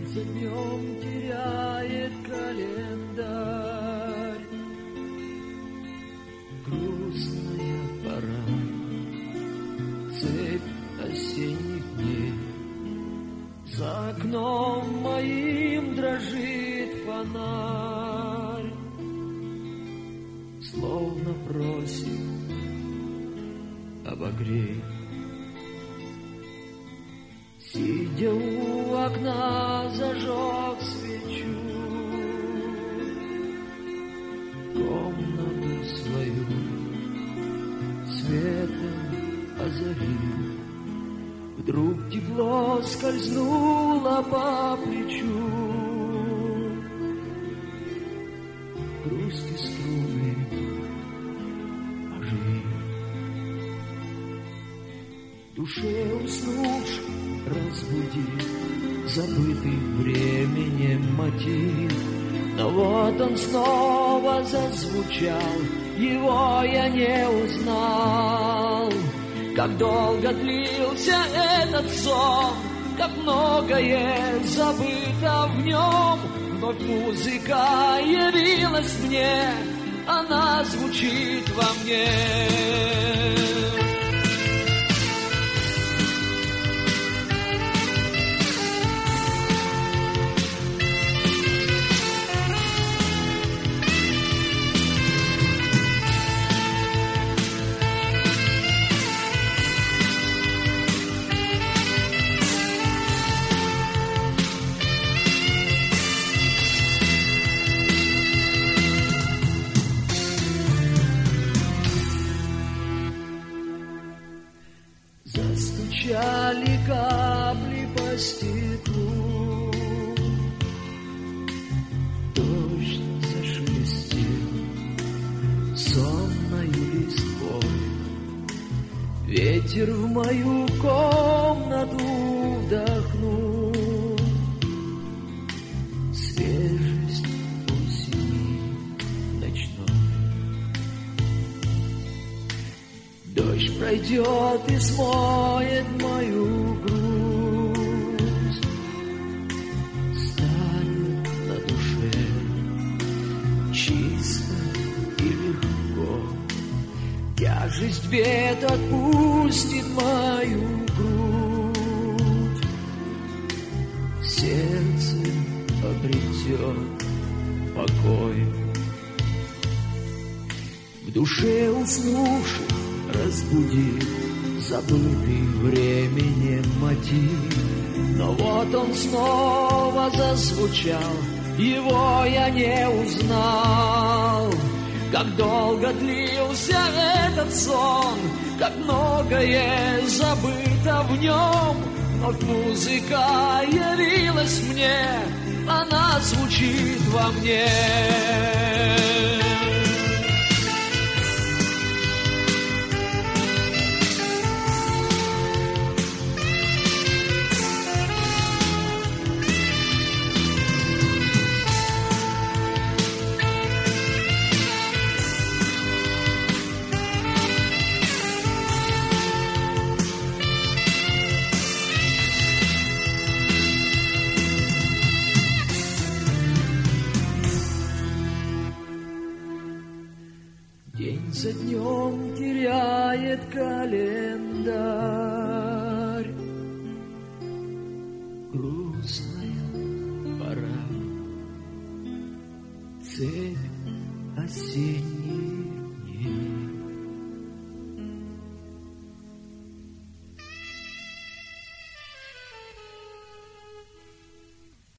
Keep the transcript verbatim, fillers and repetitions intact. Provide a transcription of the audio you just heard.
за днем теряет календарь. Грустная пора, цепь осенних дней. За окном моим дрожит фонарь, словно просит обогрей. Сидя у окна, зажег свечу, комнату свою светом озарил. Вдруг тепло скользнуло по плечу, грусти струны оживил. В душе уснувший разбудил забытый временем мотив. Но вот он снова зазвучал, его я не узнал. Как долго длился этот сон, как многое забыто в нем. Вновь музыка явилась мне, она звучит во мне. Застучали капли по стеклу, дождь зашелестел сонною листвой. Ветер в мою комнату вдохнул свежесть осени ночной. Дождь пройдет и смоет мою грусть, станет на душе чисто и легко. Тяжесть бед отпустит мою грудь, сердце обретет покой. В душе уснувший разбудит забытый временем мотив. Но вот он снова зазвучал, его я не узнал. Как долго длился этот сон, как многое забыто в нем. Вновь музыка явилась мне, она звучит во мне. День за днем теряет календарь. Грустная пора, цепь осенних